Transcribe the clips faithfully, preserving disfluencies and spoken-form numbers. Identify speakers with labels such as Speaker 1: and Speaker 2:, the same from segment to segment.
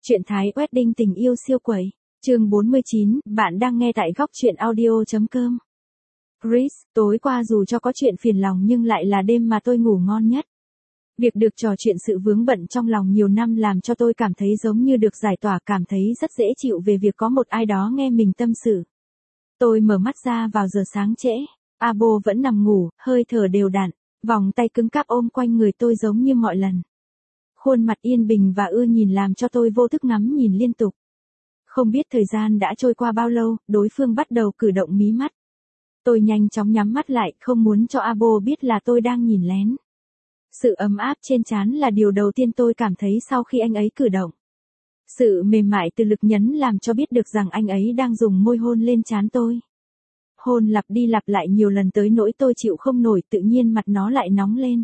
Speaker 1: Truyện Thái Wedding tình yêu siêu quẩy. Chương bốn mươi chín, bạn đang nghe tại góc truyện audio.com. Chris, tối qua dù cho có chuyện phiền lòng nhưng lại là đêm mà tôi ngủ ngon nhất. Việc được trò chuyện sự vướng bận trong lòng nhiều năm làm cho tôi cảm thấy giống như được giải tỏa, cảm thấy rất dễ chịu về việc có một ai đó nghe mình tâm sự. Tôi mở mắt ra vào giờ sáng trễ. Abo vẫn nằm ngủ, hơi thở đều đặn, vòng tay cứng cáp ôm quanh người tôi giống như mọi lần. Khuôn mặt yên bình và ưa nhìn làm cho tôi vô thức ngắm nhìn liên tục. Không biết thời gian đã trôi qua bao lâu, đối phương bắt đầu cử động mí mắt. Tôi nhanh chóng nhắm mắt lại, không muốn cho Abo biết là tôi đang nhìn lén. Sự ấm áp trên trán là điều đầu tiên tôi cảm thấy sau khi anh ấy cử động. Sự mềm mại từ lực nhấn làm cho biết được rằng anh ấy đang dùng môi hôn lên trán tôi. Hôn lặp đi lặp lại nhiều lần tới nỗi tôi chịu không nổi, tự nhiên mặt nó lại nóng lên.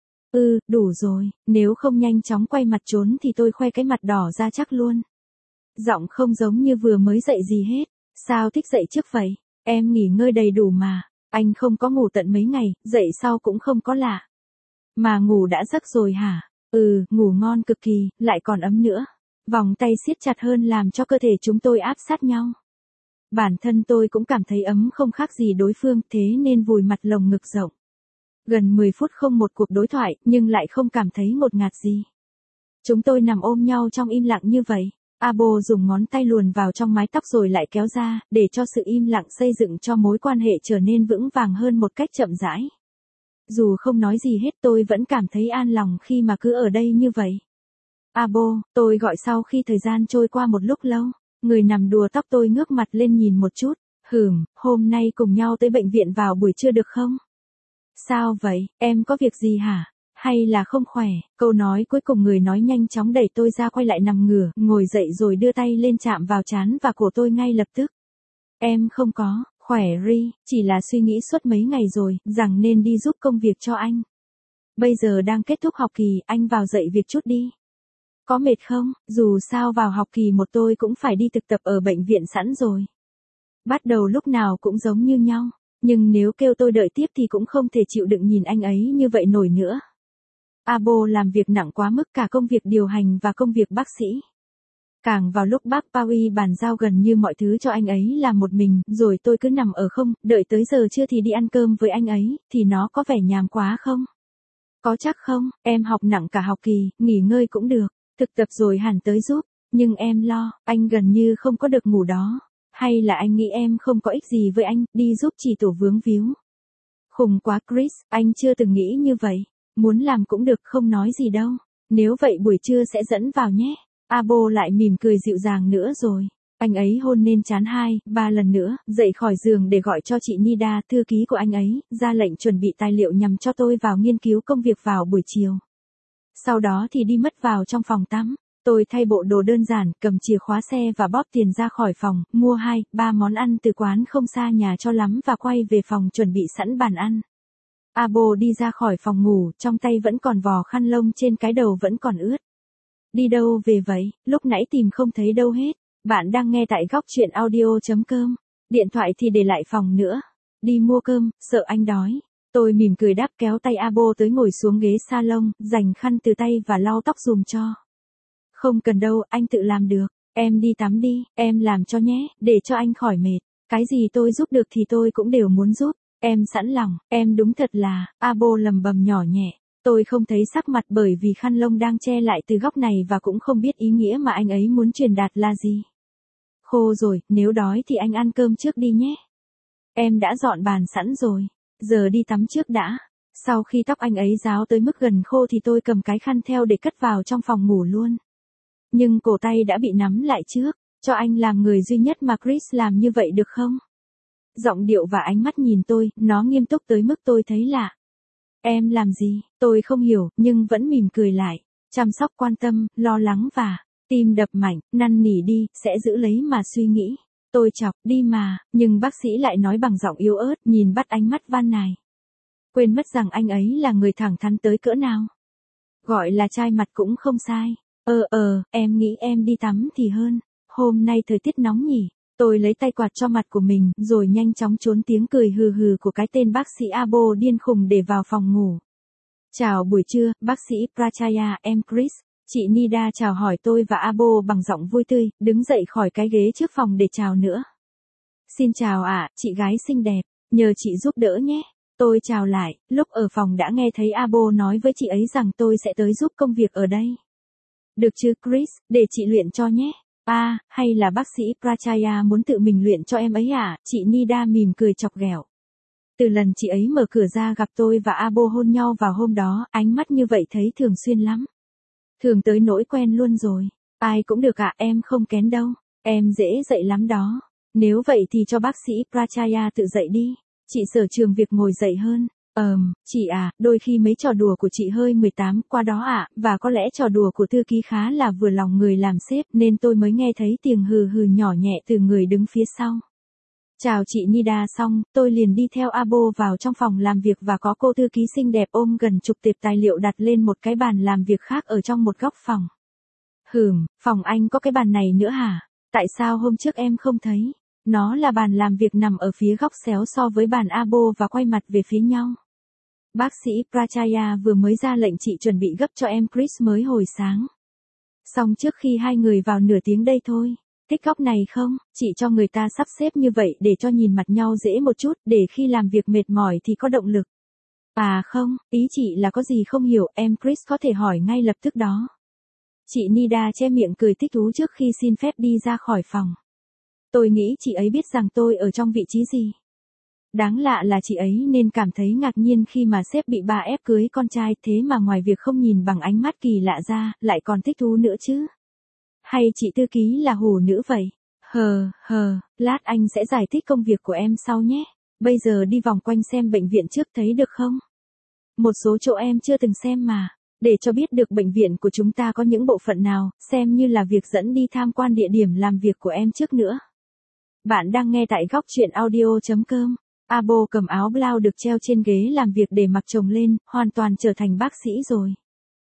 Speaker 1: Ừ, đủ rồi, nếu không nhanh chóng quay mặt trốn thì tôi khoe cái mặt đỏ ra chắc luôn. Giọng không giống như vừa mới dậy gì hết. Sao thích dậy trước vậy? Em nghỉ ngơi đầy đủ mà. Anh không có ngủ tận mấy ngày, dậy sau cũng không có lạ. Mà ngủ đã giấc rồi hả? Ừ, ngủ ngon cực kỳ, lại còn ấm nữa. Vòng tay siết chặt hơn làm cho cơ thể chúng tôi áp sát nhau. Bản thân tôi cũng cảm thấy ấm không khác gì đối phương, thế nên vùi mặt lồng ngực rộng. Gần mười phút không một cuộc đối thoại, nhưng lại không cảm thấy ngột ngạt gì. Chúng tôi nằm ôm nhau trong im lặng như vậy. Abo dùng ngón tay luồn vào trong mái tóc rồi lại kéo ra, để cho sự im lặng xây dựng cho mối quan hệ trở nên vững vàng hơn một cách chậm rãi. Dù không nói gì hết tôi vẫn cảm thấy an lòng khi mà cứ ở đây như vậy. Abo, tôi gọi sau khi thời gian trôi qua một lúc lâu. Người nằm đùa tóc tôi ngước mặt lên nhìn một chút. Hừm, hôm nay cùng nhau tới bệnh viện vào buổi trưa được không? Sao vậy, em có việc gì hả? Hay là không khỏe? Câu nói cuối cùng người nói nhanh chóng đẩy tôi ra, quay lại nằm ngửa, ngồi dậy rồi đưa tay lên chạm vào trán và cổ tôi ngay lập tức. Em không có, khỏe Ri, chỉ là suy nghĩ suốt mấy ngày rồi, rằng nên đi giúp công việc cho anh. Bây giờ đang kết thúc học kỳ, anh vào dạy việc chút đi. Có mệt không? Dù sao vào học kỳ một tôi cũng phải đi thực tập ở bệnh viện sẵn rồi. Bắt đầu lúc nào cũng giống như nhau. Nhưng nếu kêu tôi đợi tiếp thì cũng không thể chịu đựng nhìn anh ấy như vậy nổi nữa. Abo làm việc nặng quá mức, cả công việc điều hành và công việc bác sĩ. Càng vào lúc bác Paui bàn giao gần như mọi thứ cho anh ấy làm một mình, rồi tôi cứ nằm ở không, đợi tới giờ trưa thì đi ăn cơm với anh ấy, thì nó có vẻ nhàm quá không? Có chắc không, em học nặng cả học kỳ, nghỉ ngơi cũng được, thực tập rồi hẳn tới giúp, nhưng em lo, anh gần như không có được ngủ đó. Hay là anh nghĩ em không có ích gì với anh, đi giúp chỉ tổ vướng víu. Khùng quá Chris, anh chưa từng nghĩ như vậy. Muốn làm cũng được, không nói gì đâu. Nếu vậy buổi trưa sẽ dẫn vào nhé. Abo lại mỉm cười dịu dàng nữa rồi. Anh ấy hôn lên trán hai, ba lần nữa, dậy khỏi giường để gọi cho chị Nida, thư ký của anh ấy, ra lệnh chuẩn bị tài liệu nhằm cho tôi vào nghiên cứu công việc vào buổi chiều. Sau đó thì đi mất vào trong phòng tắm. Tôi thay bộ đồ đơn giản, cầm chìa khóa xe và bóp tiền ra khỏi phòng, mua hai, ba món ăn từ quán không xa nhà cho lắm và quay về phòng chuẩn bị sẵn bàn ăn. Abo đi ra khỏi phòng ngủ, trong tay vẫn còn vò khăn lông, trên cái đầu vẫn còn ướt. Đi đâu về vậy, lúc nãy tìm không thấy đâu hết. Bạn đang nghe tại góc truyện audio.com. Điện thoại thì để lại phòng nữa. Đi mua cơm, sợ anh đói. Tôi mỉm cười đáp, kéo tay Abo tới ngồi xuống ghế salon, giành khăn từ tay và lau tóc dùm cho. Không cần đâu, anh tự làm được. Em đi tắm đi, em làm cho nhé, để cho anh khỏi mệt. Cái gì tôi giúp được thì tôi cũng đều muốn giúp. Em sẵn lòng, em đúng thật là, Abo lầm bầm nhỏ nhẹ. Tôi không thấy sắc mặt bởi vì khăn lông đang che lại từ góc này và cũng không biết ý nghĩa mà anh ấy muốn truyền đạt là gì. Khô rồi, nếu đói thì anh ăn cơm trước đi nhé. Em đã dọn bàn sẵn rồi, giờ đi tắm trước đã. Sau khi tóc anh ấy ráo tới mức gần khô thì tôi cầm cái khăn theo để cất vào trong phòng ngủ luôn. Nhưng cổ tay đã bị nắm lại trước, cho anh làm người duy nhất mà Chris làm như vậy được không? Giọng điệu và ánh mắt nhìn tôi, nó nghiêm túc tới mức tôi thấy lạ. Em làm gì? Tôi không hiểu, nhưng vẫn mỉm cười lại. Chăm sóc, quan tâm, lo lắng và tim đập mạnh, năn nỉ đi, sẽ giữ lấy mà suy nghĩ. Tôi chọc, đi mà, nhưng bác sĩ lại nói bằng giọng yếu ớt, nhìn bắt ánh mắt van nài. Quên mất rằng anh ấy là người thẳng thắn tới cỡ nào. Gọi là trai mặt cũng không sai. Ờ ờ, em nghĩ em đi tắm thì hơn. Hôm nay thời tiết nóng nhỉ. Tôi lấy tay quạt cho mặt của mình, rồi nhanh chóng trốn tiếng cười hừ hừ của cái tên bác sĩ Abo điên khùng để vào phòng ngủ. Chào buổi trưa, bác sĩ Prachaya, em Chris. Chị Nida chào hỏi tôi và Abo bằng giọng vui tươi, đứng dậy khỏi cái ghế trước phòng để chào nữa. Xin chào ạ, chị gái xinh đẹp, nhờ chị giúp đỡ nhé. Tôi chào lại, lúc ở phòng đã nghe thấy Abo nói với chị ấy rằng tôi sẽ tới giúp công việc ở đây. Được chứ Chris, để chị luyện cho nhé. À, hay là bác sĩ Prachaya muốn tự mình luyện cho em ấy à? Chị Nida mỉm cười chọc ghẹo. Từ lần chị ấy mở cửa ra gặp tôi và Abo hôn nhau vào hôm đó, ánh mắt như vậy thấy thường xuyên lắm. Thường tới nỗi quen luôn rồi. Ai cũng được ạ, em không kén đâu. Em dễ dậy lắm đó. Nếu vậy thì cho bác sĩ Prachaya tự dậy đi. Chị sở trường việc ngồi dậy hơn. Ờm, chị à, đôi khi mấy trò đùa của chị hơi mười tám qua đó ạ, và có lẽ trò đùa của thư ký khá là vừa lòng người làm sếp nên tôi mới nghe thấy tiếng hừ hừ nhỏ nhẹ từ người đứng phía sau. Chào chị Nida xong, tôi liền đi theo Abo vào trong phòng làm việc và có cô thư ký xinh đẹp ôm gần chục tệp tài liệu đặt lên một cái bàn làm việc khác ở trong một góc phòng. Hừm, phòng anh có cái bàn này nữa hả? Tại sao hôm trước em không thấy? Nó là bàn làm việc nằm ở phía góc xéo so với bàn Abo và quay mặt về phía nhau. Bác sĩ Prachaya vừa mới ra lệnh chị chuẩn bị gấp cho em Chris mới hồi sáng. Xong trước khi hai người vào nửa tiếng đây thôi. Thích góc này không? Chị cho người ta sắp xếp như vậy để cho nhìn mặt nhau dễ một chút, để khi làm việc mệt mỏi thì có động lực. À không, ý chị là có gì không hiểu, em Chris có thể hỏi ngay lập tức đó. Chị Nida che miệng cười thích thú trước khi xin phép đi ra khỏi phòng. Tôi nghĩ chị ấy biết rằng tôi ở trong vị trí gì. Đáng lạ là chị ấy nên cảm thấy ngạc nhiên khi mà sếp bị bà ép cưới con trai, thế mà ngoài việc không nhìn bằng ánh mắt kỳ lạ ra, lại còn thích thú nữa chứ. Hay chị thư ký là hủ nữ vậy? Hờ, hờ, lát anh sẽ giải thích công việc của em sau nhé. Bây giờ đi vòng quanh xem bệnh viện trước thấy được không? Một số chỗ em chưa từng xem mà. Để cho biết được bệnh viện của chúng ta có những bộ phận nào, xem như là việc dẫn đi tham quan địa điểm làm việc của em trước nữa. Bạn đang nghe tại góc truyện audio chấm com. Abo cầm áo blau được treo trên ghế làm việc để mặc chồng lên, hoàn toàn trở thành bác sĩ rồi.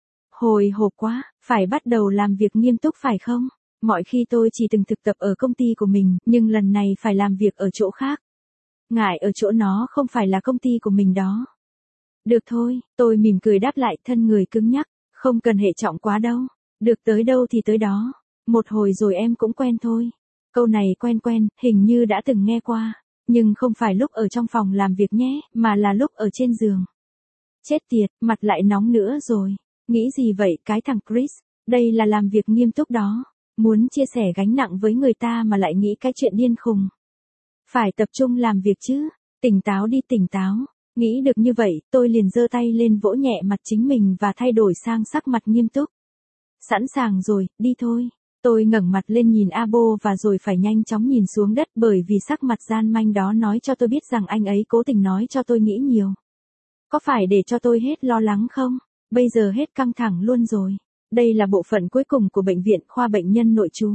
Speaker 1: Hồi hộp quá, phải bắt đầu làm việc nghiêm túc phải không? Mọi khi tôi chỉ từng thực tập ở công ty của mình, nhưng lần này phải làm việc ở chỗ khác. Ngại ở chỗ nó không phải là công ty của mình đó. Được thôi, tôi mỉm cười đáp lại, thân người cứng nhắc, không cần hệ trọng quá đâu. Được tới đâu thì tới đó. Một hồi rồi em cũng quen thôi. Câu này quen quen, hình như đã từng nghe qua. Nhưng không phải lúc ở trong phòng làm việc nhé, mà là lúc ở trên giường. Chết tiệt, mặt lại nóng nữa rồi. Nghĩ gì vậy cái thằng Chris, đây là làm việc nghiêm túc đó. Muốn chia sẻ gánh nặng với người ta mà lại nghĩ cái chuyện điên khùng. Phải tập trung làm việc chứ, tỉnh táo đi tỉnh táo. Nghĩ được như vậy, tôi liền giơ tay lên vỗ nhẹ mặt chính mình và thay đổi sang sắc mặt nghiêm túc. Sẵn sàng rồi, đi thôi. Tôi ngẩng mặt lên nhìn Abo và rồi phải nhanh chóng nhìn xuống đất bởi vì sắc mặt gian manh đó nói cho tôi biết rằng anh ấy cố tình nói cho tôi nghĩ nhiều. Có phải để cho tôi hết lo lắng không? Bây giờ hết căng thẳng luôn rồi. Đây là bộ phận cuối cùng của bệnh viện khoa bệnh nhân nội trú.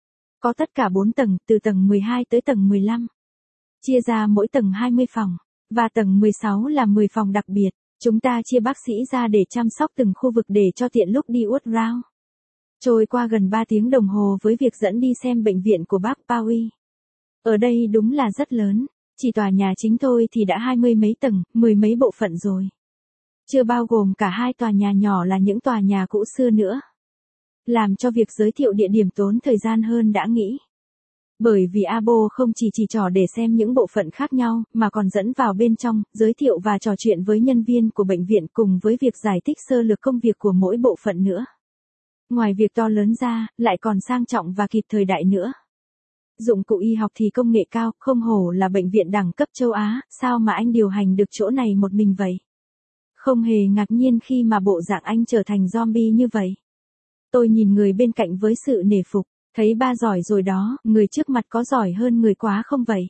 Speaker 1: Có tất cả bốn tầng, từ tầng mười hai tới tầng mười lăm. Chia ra mỗi tầng hai mươi phòng. Và tầng mười sáu là mười phòng đặc biệt. Chúng ta chia bác sĩ ra để chăm sóc từng khu vực để cho tiện lúc đi uất round. Trôi qua gần ba tiếng đồng hồ với việc dẫn đi xem bệnh viện của bác Paui. Ở đây đúng là rất lớn. Chỉ tòa nhà chính thôi thì đã hai mươi mấy tầng, mười mấy bộ phận rồi. Chưa bao gồm cả hai tòa nhà nhỏ là những tòa nhà cũ xưa nữa. Làm cho việc giới thiệu địa điểm tốn thời gian hơn đã nghĩ. Bởi vì Abo không chỉ chỉ trò để xem những bộ phận khác nhau, mà còn dẫn vào bên trong, giới thiệu và trò chuyện với nhân viên của bệnh viện cùng với việc giải thích sơ lược công việc của mỗi bộ phận nữa. Ngoài việc to lớn ra, lại còn sang trọng và kịp thời đại nữa. Dụng cụ y học thì công nghệ cao, không hổ là bệnh viện đẳng cấp châu Á, sao mà anh điều hành được chỗ này một mình vậy? Không hề ngạc nhiên khi mà bộ dạng anh trở thành zombie như vậy. Tôi nhìn người bên cạnh với sự nể phục, thấy ba giỏi rồi đó, người trước mặt có giỏi hơn người quá không vậy?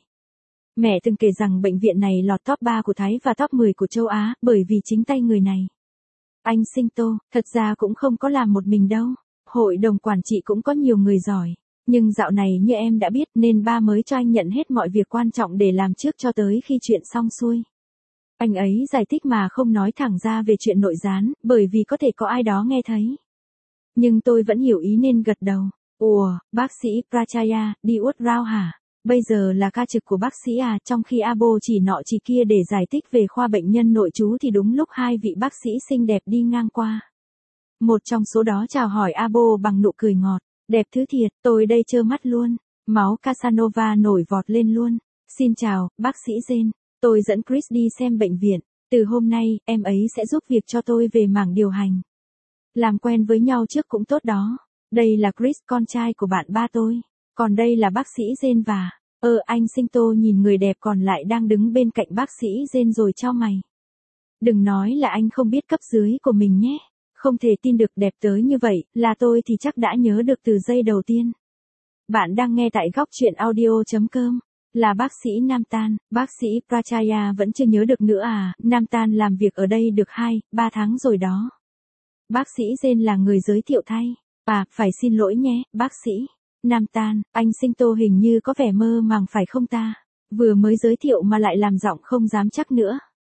Speaker 1: Mẹ từng kể rằng bệnh viện này lọt top ba của Thái và top mười của châu Á, bởi vì chính tay người này. Anh Sinh Tô, thật ra cũng không có làm một mình đâu. Hội đồng quản trị cũng có nhiều người giỏi. Nhưng dạo này như em đã biết nên ba mới cho anh nhận hết mọi việc quan trọng để làm trước cho tới khi chuyện xong xuôi. Anh ấy giải thích mà không nói thẳng ra về chuyện nội gián, bởi vì có thể có ai đó nghe thấy. Nhưng tôi vẫn hiểu ý nên gật đầu. Ủa, bác sĩ Prachaya, đi uất round hả? Bây giờ là ca trực của bác sĩ à, trong khi Abo chỉ nọ chỉ kia để giải thích về khoa bệnh nhân nội trú thì đúng lúc hai vị bác sĩ xinh đẹp đi ngang qua. Một trong số đó chào hỏi Abo bằng nụ cười ngọt. Đẹp thứ thiệt, tôi đây trơ mắt luôn. Máu Casanova nổi vọt lên luôn. Xin chào, bác sĩ Jane. Tôi dẫn Chris đi xem bệnh viện. Từ hôm nay, em ấy sẽ giúp việc cho tôi về mảng điều hành. Làm quen với nhau trước cũng tốt đó. Đây là Chris, con trai của bạn ba tôi. Còn đây là bác sĩ Jane và... Ơ ờ, anh Sinh Tô nhìn người đẹp còn lại đang đứng bên cạnh bác sĩ Jane rồi chau mày. Đừng nói là anh không biết cấp dưới của mình nhé. Không thể tin được đẹp tới như vậy, là tôi thì chắc đã nhớ được từ giây đầu tiên. Bạn đang nghe tại góc truyện audio.com. Là bác sĩ Namtan, bác sĩ Prachaya vẫn chưa nhớ được nữa à, Namtan làm việc ở đây được hai, ba tháng rồi đó. Bác sĩ Jane là người giới thiệu thay. À, phải xin lỗi nhé, bác sĩ. Namtan, anh Sinh Tô hình như có vẻ mơ màng phải không ta? Vừa mới giới thiệu mà lại làm giọng không dám chắc nữa.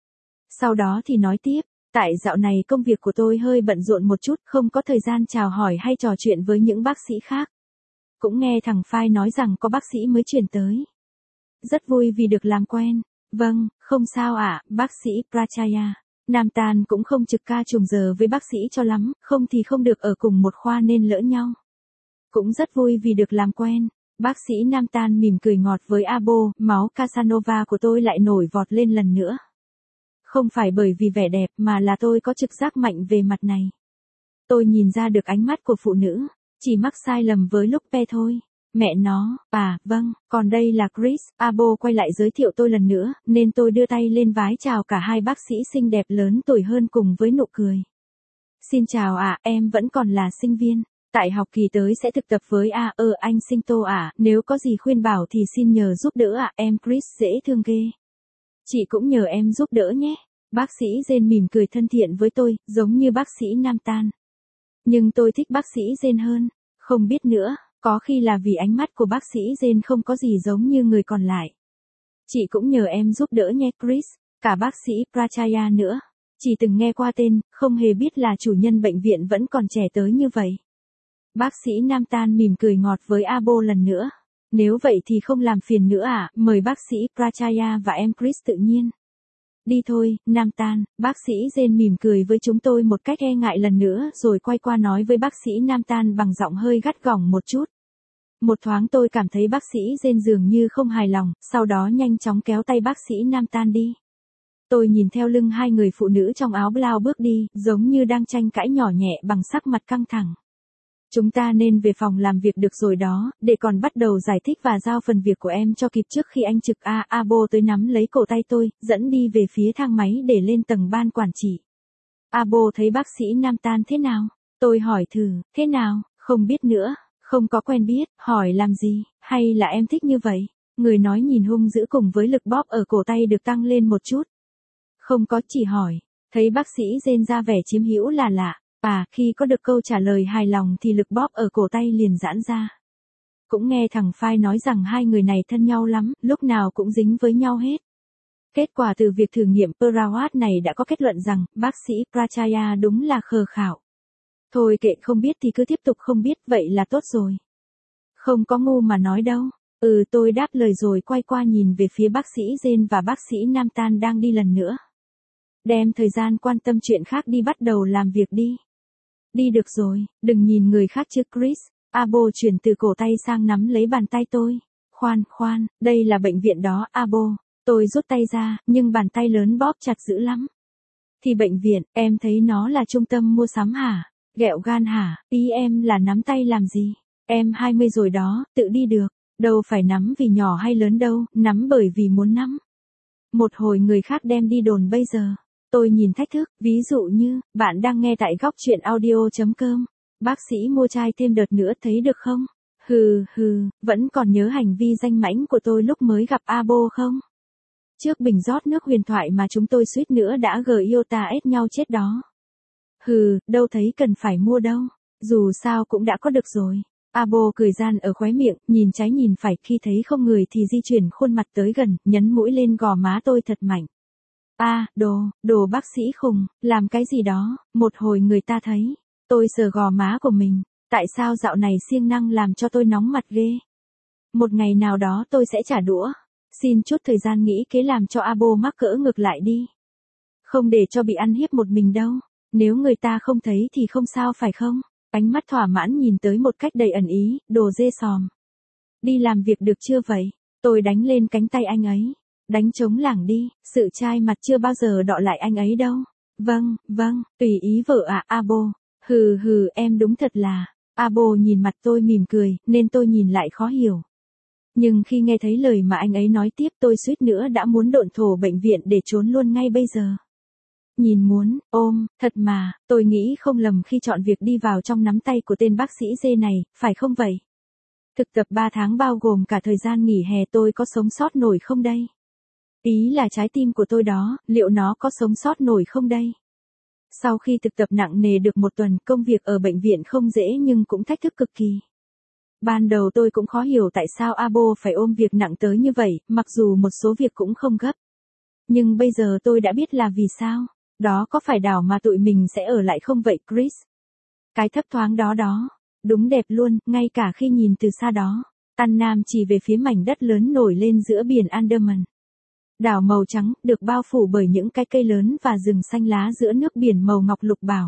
Speaker 1: Sau đó thì nói tiếp, tại dạo này công việc của tôi hơi bận rộn một chút, không có thời gian chào hỏi hay trò chuyện với những bác sĩ khác. Cũng nghe thằng Phai nói rằng có bác sĩ mới chuyển tới. Rất vui vì được làm quen. Vâng, không sao ạ, bác sĩ Prachaya. Namtan cũng không trực ca trùng giờ với bác sĩ cho lắm, không thì không được ở cùng một khoa nên lỡ nhau. Cũng rất vui vì được làm quen. Bác sĩ Namtan mỉm cười ngọt với Abo, máu Casanova của tôi lại nổi vọt lên lần nữa. Không phải bởi vì vẻ đẹp mà là tôi có trực giác mạnh về mặt này. Tôi nhìn ra được ánh mắt của phụ nữ, chỉ mắc sai lầm với lúc pe thôi. Mẹ nó, à, vâng, còn đây là Chris, Abo quay lại giới thiệu tôi lần nữa, nên tôi đưa tay lên vái chào cả hai bác sĩ xinh đẹp lớn tuổi hơn cùng với nụ cười. Xin chào ạ, à, em vẫn còn là sinh viên. Tại học kỳ tới sẽ thực tập với A, ơ anh Sinh Tô ạ, à, nếu có gì khuyên bảo thì xin nhờ giúp đỡ ạ, à, em Chris dễ thương ghê. Chị cũng nhờ em giúp đỡ nhé. Bác sĩ Jane mỉm cười thân thiện với tôi, giống như bác sĩ Namtan. Nhưng tôi thích bác sĩ Jane hơn, không biết nữa, có khi là vì ánh mắt của bác sĩ Jane không có gì giống như người còn lại. Chị cũng nhờ em giúp đỡ nhé Chris, cả bác sĩ Prachaya nữa. Chỉ từng nghe qua tên, không hề biết là chủ nhân bệnh viện vẫn còn trẻ tới như vậy. Bác sĩ Namtan mỉm cười ngọt với Abo lần nữa. Nếu vậy thì không làm phiền nữa à, mời bác sĩ Prachaya và em Chris tự nhiên. Đi thôi, Namtan, bác sĩ Jane mỉm cười với chúng tôi một cách e ngại lần nữa rồi quay qua nói với bác sĩ Namtan bằng giọng hơi gắt gỏng một chút. Một thoáng tôi cảm thấy bác sĩ Jane dường như không hài lòng, sau đó nhanh chóng kéo tay bác sĩ Namtan đi. Tôi nhìn theo lưng hai người phụ nữ trong áo blau bước đi, giống như đang tranh cãi nhỏ nhẹ bằng sắc mặt căng thẳng. Chúng ta nên về phòng làm việc được rồi đó, để còn bắt đầu giải thích và giao phần việc của em cho kịp trước khi anh trực A. Abo tới nắm lấy cổ tay tôi, dẫn đi về phía thang máy để lên tầng ban quản trị. Abo thấy bác sĩ Namtan thế nào? Tôi hỏi thử, thế nào, không biết nữa, không có quen biết, hỏi làm gì, hay là em thích như vậy? Người nói nhìn hung dữ cùng với lực bóp ở cổ tay được tăng lên một chút. Không có, chỉ hỏi, thấy bác sĩ Jane ra vẻ chiếm hữu là lạ. À, khi có được câu trả lời hài lòng thì lực bóp ở cổ tay liền giãn ra. Cũng nghe thằng Phai nói rằng hai người này thân nhau lắm, lúc nào cũng dính với nhau hết. Kết quả từ việc thử nghiệm Perawat này đã có kết luận rằng, bác sĩ Prachaya đúng là khờ khảo. Thôi kệ, không biết thì cứ tiếp tục không biết, vậy là tốt rồi. Không có ngu mà nói đâu. Ừ, tôi đáp lời rồi quay qua nhìn về phía bác sĩ Jane và bác sĩ Namtan đang đi lần nữa. Đem thời gian quan tâm chuyện khác đi, bắt đầu làm việc đi. Đi được rồi, đừng nhìn người khác chứ Chris. Abo chuyển từ cổ tay sang nắm lấy bàn tay tôi. Khoan, khoan, đây là bệnh viện đó, Abo. Tôi rút tay ra, nhưng bàn tay lớn bóp chặt dữ lắm. Thì bệnh viện, em thấy nó là trung tâm mua sắm hả? Ghẹo gan hả? Ý em là nắm tay làm gì? Em hai mươi rồi đó, tự đi được. Đâu phải nắm vì nhỏ hay lớn đâu, nắm bởi vì muốn nắm. Một hồi người khác đem đi đồn bây giờ. Tôi nhìn thách thức, ví dụ như, bạn đang nghe tại góc truyện audio.com. Bác sĩ mua chai thêm đợt nữa thấy được không? Hừ, hừ, vẫn còn nhớ hành vi danh mãnh của tôi lúc mới gặp Abo không? Trước bình rót nước huyền thoại mà chúng tôi suýt nữa đã gờ iota ép nhau chết đó. Hừ, đâu thấy cần phải mua đâu. Dù sao cũng đã có được rồi. Abo cười gian ở khóe miệng, nhìn trái nhìn phải, khi thấy không người thì di chuyển khuôn mặt tới gần, nhấn mũi lên gò má tôi thật mạnh. A, à, đồ, đồ bác sĩ khùng, làm cái gì đó, một hồi người ta thấy. Tôi sờ gò má của mình, tại sao dạo này siêng năng làm cho tôi nóng mặt ghê. Một ngày nào đó tôi sẽ trả đũa. Xin chút thời gian nghĩ kế làm cho Abo mắc cỡ ngược lại đi. Không để cho bị ăn hiếp một mình đâu. Nếu người ta không thấy thì không sao phải không? Ánh mắt thỏa mãn nhìn tới một cách đầy ẩn ý, đồ dê sòm. Đi làm việc được chưa vậy? Tôi đánh lên cánh tay anh ấy. Đánh trống lảng đi, sự chai mặt chưa bao giờ đọ lại anh ấy đâu. Vâng, vâng, tùy ý vợ ạ, à, Abo. Hừ hừ, em đúng thật là. Abo nhìn mặt tôi mỉm cười, nên tôi nhìn lại khó hiểu. Nhưng khi nghe thấy lời mà anh ấy nói tiếp, tôi suýt nữa đã muốn độn thổ bệnh viện để trốn luôn ngay bây giờ. Nhìn muốn, ôm, thật mà, tôi nghĩ không lầm khi chọn việc đi vào trong nắm tay của tên bác sĩ dê này, phải không vậy? Thực tập ba tháng bao gồm cả thời gian nghỉ hè, tôi có sống sót nổi không đây? Ý là trái tim của tôi đó, liệu nó có sống sót nổi không đây? Sau khi thực tập nặng nề được một tuần, công việc ở bệnh viện không dễ nhưng cũng thách thức cực kỳ. Ban đầu tôi cũng khó hiểu tại sao Abo phải ôm việc nặng tới như vậy, mặc dù một số việc cũng không gấp. Nhưng bây giờ tôi đã biết là vì sao. Đó có phải đảo mà tụi mình sẽ ở lại không vậy Chris? Cái thấp thoáng đó đó. Đúng đẹp luôn, ngay cả khi nhìn từ xa đó. Tan Nam chỉ về phía mảnh đất lớn nổi lên giữa biển Andaman. Đảo màu trắng, được bao phủ bởi những cái cây lớn và rừng xanh lá giữa nước biển màu ngọc lục bảo.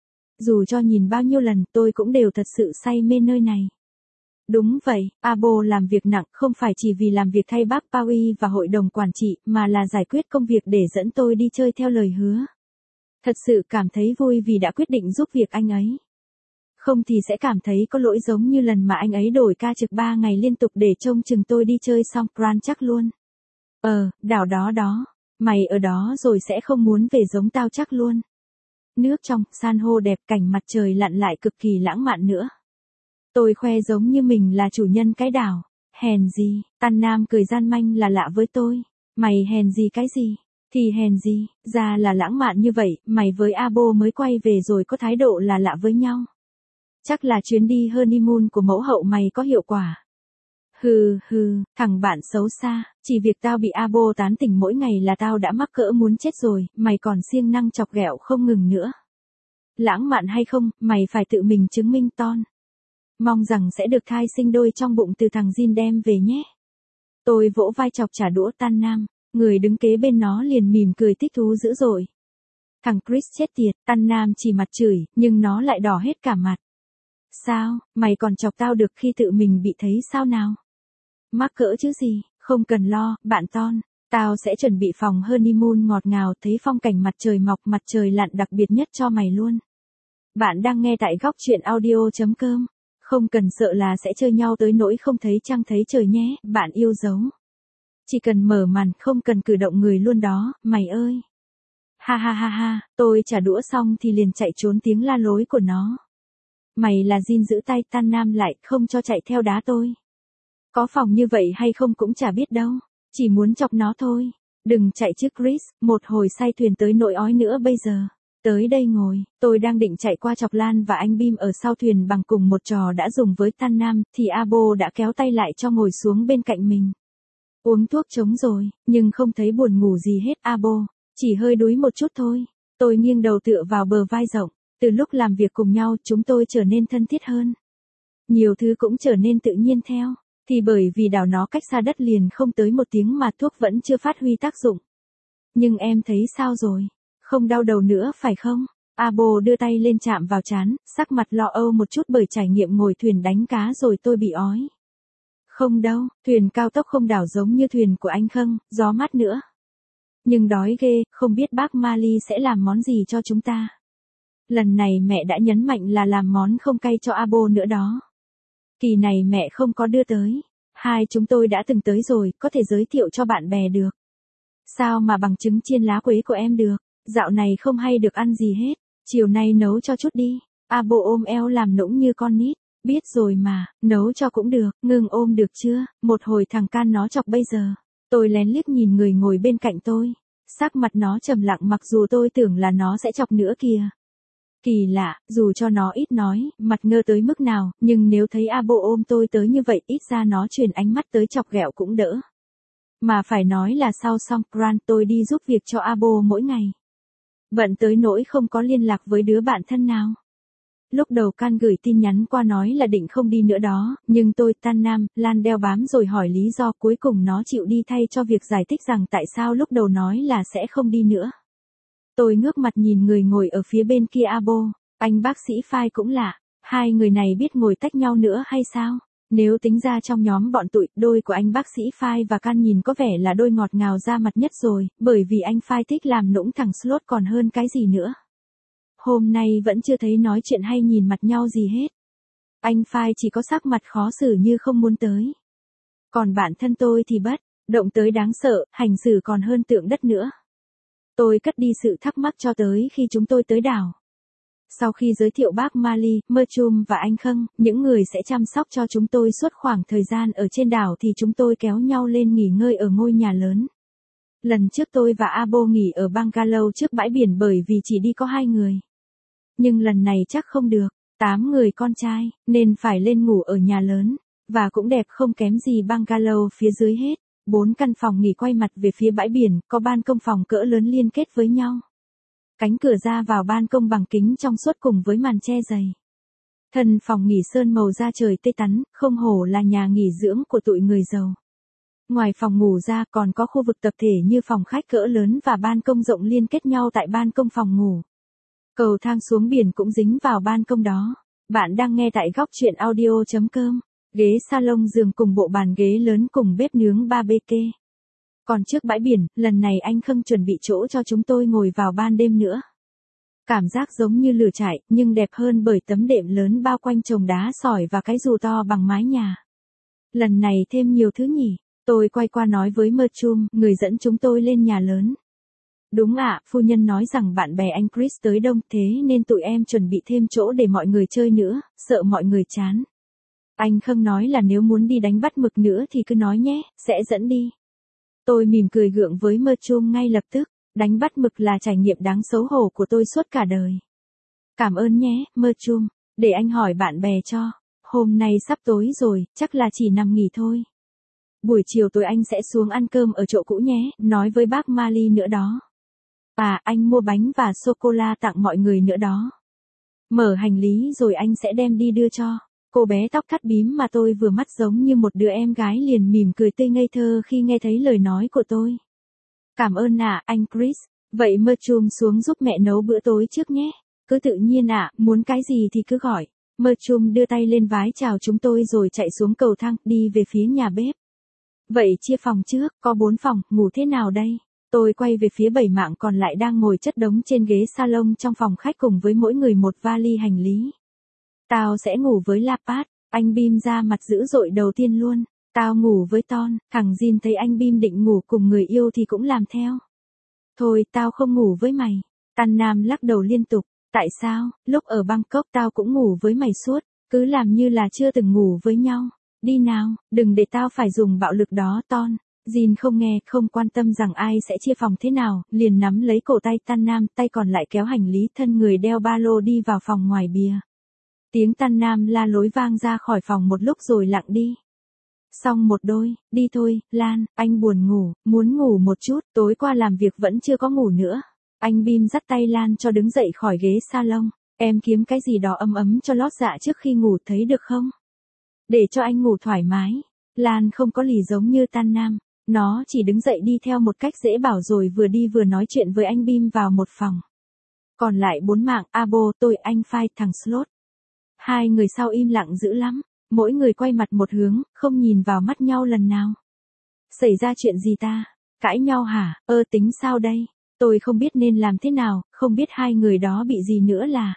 Speaker 1: Dù cho nhìn bao nhiêu lần tôi cũng đều thật sự say mê nơi này. Đúng vậy, Abo làm việc nặng không phải chỉ vì làm việc thay bác Paui và hội đồng quản trị, mà là giải quyết công việc để dẫn tôi đi chơi theo lời hứa. Thật sự cảm thấy vui vì đã quyết định giúp việc anh ấy. Không thì sẽ cảm thấy có lỗi giống như lần mà anh ấy đổi ca trực ba ngày liên tục để trông chừng tôi đi chơi xong Grand chắc luôn. Ờ, đảo đó đó, mày ở đó rồi sẽ không muốn về giống tao chắc luôn. Nước trong, san hô đẹp, cảnh mặt trời lặn lại cực kỳ lãng mạn nữa. Tôi khoe giống như mình là chủ nhân cái đảo. Hèn gì, Tan Nam cười gian manh là lạ với tôi. Mày hèn gì cái gì? Thì hèn gì, ra là lãng mạn như vậy, mày với Abo mới quay về rồi có thái độ là lạ với nhau. Chắc là chuyến đi honeymoon của mẫu hậu mày có hiệu quả. Hừ hừ, thằng bạn xấu xa, chỉ việc tao bị Abo tán tỉnh mỗi ngày là tao đã mắc cỡ muốn chết rồi, mày còn siêng năng chọc ghẹo không ngừng nữa. Lãng mạn hay không, mày phải tự mình chứng minh Ton. Mong rằng sẽ được thai sinh đôi trong bụng từ thằng Jin đem về nhé. Tôi vỗ vai chọc trả đũa Tan Nam, người đứng kế bên nó liền mỉm cười thích thú dữ dội. Thằng Chris chết tiệt, Tan Nam chỉ mặt chửi, nhưng nó lại đỏ hết cả mặt. Sao, mày còn chọc tao được khi tự mình bị thấy sao nào? Mắc cỡ chứ gì, không cần lo, bạn Ton. Tao sẽ chuẩn bị phòng honeymoon ngọt ngào thấy phong cảnh mặt trời mọc mặt trời lặn đặc biệt nhất cho mày luôn. Bạn đang nghe tại góc truyện audio chấm com. Không cần sợ là sẽ chơi nhau tới nỗi không thấy trăng thấy trời nhé, bạn yêu dấu. Chỉ cần mở màn, không cần cử động người luôn đó, mày ơi. Ha ha ha ha, tôi trả đũa xong thì liền chạy trốn tiếng la lối của nó. Mày là Jin giữ tay Tan Nam lại, không cho chạy theo đá tôi. Có phòng như vậy hay không cũng chả biết đâu, chỉ muốn chọc nó thôi. Đừng chạy chứ Chris, một hồi say thuyền tới nỗi ói nữa bây giờ. Tới đây ngồi, tôi đang định chạy qua chọc Lan và anh Bim ở sau thuyền bằng cùng một trò đã dùng với Tan Nam, thì Abo đã kéo tay lại cho ngồi xuống bên cạnh mình. Uống thuốc chống rồi, nhưng không thấy buồn ngủ gì hết Abo, chỉ hơi đuối một chút thôi. Tôi nghiêng đầu tựa vào bờ vai rộng, từ lúc làm việc cùng nhau chúng tôi trở nên thân thiết hơn. Nhiều thứ cũng trở nên tự nhiên theo, thì bởi vì đảo nó cách xa đất liền không tới một tiếng mà thuốc vẫn chưa phát huy tác dụng. Nhưng em thấy sao rồi? Không đau đầu nữa phải không? Abo đưa tay lên chạm vào trán, sắc mặt lo âu một chút bởi trải nghiệm ngồi thuyền đánh cá rồi tôi bị ói. Không đâu, thuyền cao tốc không đảo giống như thuyền của anh Khâng, gió mát nữa. Nhưng đói ghê, không biết bác Mali sẽ làm món gì cho chúng ta. Lần này mẹ đã nhấn mạnh là làm món không cay cho Abo nữa đó. Kỳ này mẹ không có đưa tới. Hai chúng tôi đã từng tới rồi, có thể giới thiệu cho bạn bè được. Sao mà bằng trứng chiên lá quế của em được? Dạo này không hay được ăn gì hết. Chiều nay nấu cho chút đi. Abo ôm eo làm nũng như con nít. Biết rồi mà, nấu cho cũng được. Ngừng ôm được chưa? Một hồi thằng can nó chọc bây giờ. Tôi lén liếc nhìn người ngồi bên cạnh tôi. Sắc mặt nó trầm lặng mặc dù tôi tưởng là nó sẽ chọc nữa kìa. Kỳ lạ, dù cho nó ít nói, mặt ngơ tới mức nào, nhưng nếu thấy Abo ôm tôi tới như vậy ít ra nó truyền ánh mắt tới chọc ghẹo cũng đỡ. Mà phải nói là sau xong Grant tôi đi giúp việc cho Abo mỗi ngày. Bận tới nỗi không có liên lạc với đứa bạn thân nào. Lúc đầu Can gửi tin nhắn qua nói là định không đi nữa đó, nhưng tôi Tan Nam, Lan đeo bám rồi hỏi lý do cuối cùng nó chịu đi thay cho việc giải thích rằng tại sao lúc đầu nói là sẽ không đi nữa. Tôi ngước mặt nhìn người ngồi ở phía bên kia Abo, anh bác sĩ Phai cũng lạ, hai người này biết ngồi tách nhau nữa hay sao? Nếu tính ra trong nhóm bọn tụi, đôi của anh bác sĩ Phai và Can nhìn có vẻ là đôi ngọt ngào ra mặt nhất rồi, bởi vì anh Phai thích làm nũng thằng Slot còn hơn cái gì nữa. Hôm nay vẫn chưa thấy nói chuyện hay nhìn mặt nhau gì hết. Anh Phai chỉ có sắc mặt khó xử như không muốn tới. Còn bản thân tôi thì bất, động tới đáng sợ, hành xử còn hơn tượng đất nữa. Tôi cất đi sự thắc mắc cho tới khi chúng tôi tới đảo. Sau khi giới thiệu bác Mali, Merchum và anh Khâng, những người sẽ chăm sóc cho chúng tôi suốt khoảng thời gian ở trên đảo thì chúng tôi kéo nhau lên nghỉ ngơi ở ngôi nhà lớn. Lần trước tôi và Abo nghỉ ở bungalow trước bãi biển bởi vì chỉ đi có hai người. Nhưng lần này chắc không được, tám người con trai, nên phải lên ngủ ở nhà lớn, và cũng đẹp không kém gì bungalow phía dưới hết. Bốn căn phòng nghỉ quay mặt về phía bãi biển, có ban công phòng cỡ lớn liên kết với nhau. Cánh cửa ra vào ban công bằng kính trong suốt cùng với màn che dày. Thân phòng nghỉ sơn màu da trời tươi tắn, không hổ là nhà nghỉ dưỡng của tụi người giàu. Ngoài phòng ngủ ra còn có khu vực tập thể như phòng khách cỡ lớn và ban công rộng liên kết nhau tại ban công phòng ngủ. Cầu thang xuống biển cũng dính vào ban công đó. Bạn đang nghe tại góc truyện audio chấm com. Ghế salon giường cùng bộ bàn ghế lớn cùng bếp nướng barbecue. Còn trước bãi biển, lần này anh Khâng chuẩn bị chỗ cho chúng tôi ngồi vào ban đêm nữa. Cảm giác giống như lửa trại, nhưng đẹp hơn bởi tấm đệm lớn bao quanh chồng đá sỏi và cái dù to bằng mái nhà. Lần này thêm nhiều thứ nhỉ. Tôi quay qua nói với Merchum, người dẫn chúng tôi lên nhà lớn. Đúng ạ, phu nhân nói rằng bạn bè anh Chris tới đông, thế nên tụi em chuẩn bị thêm chỗ để mọi người chơi nữa, sợ mọi người chán. Anh Khâng nói là nếu muốn đi đánh bắt mực nữa thì cứ nói nhé, sẽ dẫn đi. Tôi mỉm cười gượng với Merchum ngay lập tức, đánh bắt mực là trải nghiệm đáng xấu hổ của tôi suốt cả đời. Cảm ơn nhé, Merchum, để anh hỏi bạn bè cho, hôm nay sắp tối rồi, chắc là chỉ nằm nghỉ thôi. Buổi chiều tối anh sẽ xuống ăn cơm ở chỗ cũ nhé, nói với bác Mali nữa đó. À, anh mua bánh và sô-cô-la tặng mọi người nữa đó. Mở hành lý rồi anh sẽ đem đi đưa cho. Cô bé tóc thắt bím mà tôi vừa mắt giống như một đứa em gái liền mỉm cười tươi ngây thơ khi nghe thấy lời nói của tôi. Cảm ơn ạ, anh Chris. Vậy Merchum xuống giúp mẹ nấu bữa tối trước nhé. Cứ tự nhiên ạ, muốn cái gì thì cứ gọi. Merchum đưa tay lên vái chào chúng tôi rồi chạy xuống cầu thang, đi về phía nhà bếp. Vậy chia phòng trước, có bốn phòng, ngủ thế nào đây? Tôi quay về phía bảy mạng còn lại đang ngồi chất đống trên ghế salon trong phòng khách cùng với mỗi người một vali hành lý. Tao sẽ ngủ với Lapat, anh Bim ra mặt dữ dội đầu tiên luôn. Tao ngủ với Ton, thằng Jin thấy anh Bim định ngủ cùng người yêu thì cũng làm theo. Thôi, tao không ngủ với mày. Tan Nam lắc đầu liên tục. Tại sao, lúc ở Bangkok tao cũng ngủ với mày suốt, cứ làm như là chưa từng ngủ với nhau. Đi nào, đừng để tao phải dùng bạo lực đó Ton. Jin không nghe, không quan tâm rằng ai sẽ chia phòng thế nào, liền nắm lấy cổ tay Tan Nam, tay còn lại kéo hành lý, thân người đeo ba lô đi vào phòng ngoài bìa. Tiếng Tan Nam la lối vang ra khỏi phòng một lúc rồi lặng đi. Xong một đôi, đi thôi, Lan, anh buồn ngủ, muốn ngủ một chút, tối qua làm việc vẫn chưa có ngủ nữa. Anh Bim dắt tay Lan cho đứng dậy khỏi ghế salon, em kiếm cái gì đó ấm ấm cho lót dạ trước khi ngủ thấy được không? Để cho anh ngủ thoải mái. Lan không có lì giống như Tan Nam, nó chỉ đứng dậy đi theo một cách dễ bảo rồi vừa đi vừa nói chuyện với anh Bim vào một phòng. Còn lại bốn mạng, Abo, tôi, anh Phai, thằng Slot. Hai người sau im lặng dữ lắm, mỗi người quay mặt một hướng, không nhìn vào mắt nhau lần nào. Xảy ra chuyện gì ta? Cãi nhau hả? Ơ tính sao đây? Tôi không biết nên làm thế nào, không biết hai người đó bị gì nữa là.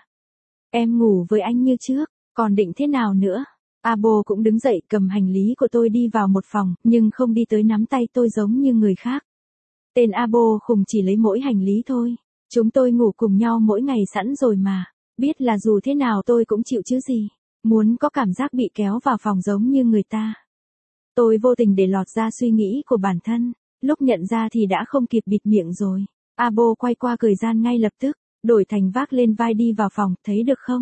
Speaker 1: Em ngủ với anh như trước, còn định thế nào nữa? Abo cũng đứng dậy cầm hành lý của tôi đi vào một phòng, nhưng không đi tới nắm tay tôi giống như người khác. Tên Abo khùng chỉ lấy mỗi hành lý thôi. Chúng tôi ngủ cùng nhau mỗi ngày sẵn rồi mà. Biết là dù thế nào tôi cũng chịu chứ gì. Muốn có cảm giác bị kéo vào phòng giống như người ta. Tôi vô tình để lọt ra suy nghĩ của bản thân. Lúc nhận ra thì đã không kịp bịt miệng rồi. Abo quay qua cười gian ngay lập tức. Đổi thành vác lên vai đi vào phòng, thấy được không?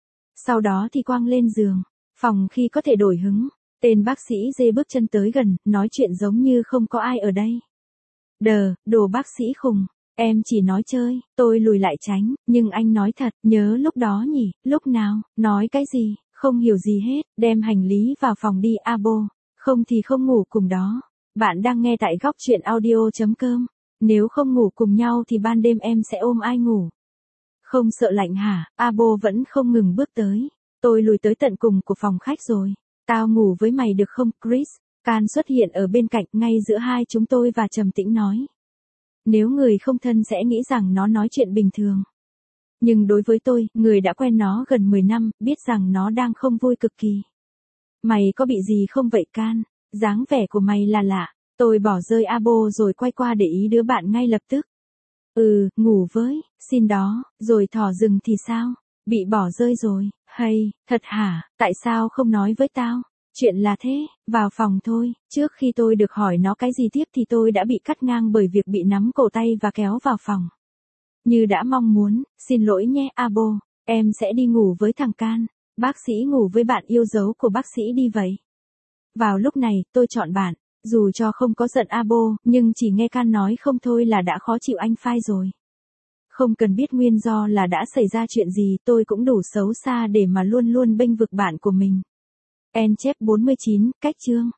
Speaker 1: Sau đó thì quăng lên giường. Phòng khi có thể đổi hứng. Tên bác sĩ dê bước chân tới gần, nói chuyện giống như không có ai ở đây. Đờ, đồ bác sĩ khùng. Em chỉ nói chơi, tôi lùi lại tránh, nhưng anh nói thật, nhớ lúc đó nhỉ, lúc nào, nói cái gì, không hiểu gì hết, đem hành lý vào phòng đi Abo, không thì không ngủ cùng đó. Bạn đang nghe tại góc truyện audio chấm com. Nếu không ngủ cùng nhau thì ban đêm em sẽ ôm ai ngủ? Không sợ lạnh hả? Abo vẫn không ngừng bước tới. Tôi lùi tới tận cùng của phòng khách rồi. Tao ngủ với mày được không, Chris? Can xuất hiện ở bên cạnh ngay giữa hai chúng tôi và trầm tĩnh nói. Nếu người không thân sẽ nghĩ rằng nó nói chuyện bình thường. Nhưng đối với tôi, người đã quen nó gần mười năm, biết rằng nó đang không vui cực kỳ. Mày có bị gì không vậy Can? Dáng vẻ của mày là lạ. Tôi bỏ rơi Abo rồi quay qua để ý đứa bạn ngay lập tức. Ừ, ngủ với, xin đó, rồi thỏ rừng thì sao? Bị bỏ rơi rồi, hay, thật hả, tại sao không nói với tao? Chuyện là thế, vào phòng thôi, trước khi tôi được hỏi nó cái gì tiếp thì tôi đã bị cắt ngang bởi việc bị nắm cổ tay và kéo vào phòng. Như đã mong muốn, xin lỗi nhé Abo, em sẽ đi ngủ với thằng Can, bác sĩ ngủ với bạn yêu dấu của bác sĩ đi vậy. Vào lúc này, tôi chọn bạn, dù cho không có giận Abo, nhưng chỉ nghe Can nói không thôi là đã khó chịu anh phai rồi. Không cần biết nguyên do là đã xảy ra chuyện gì, tôi cũng đủ xấu xa để mà luôn luôn bênh vực bạn của mình. En chép bốn mươi chín, cách chương.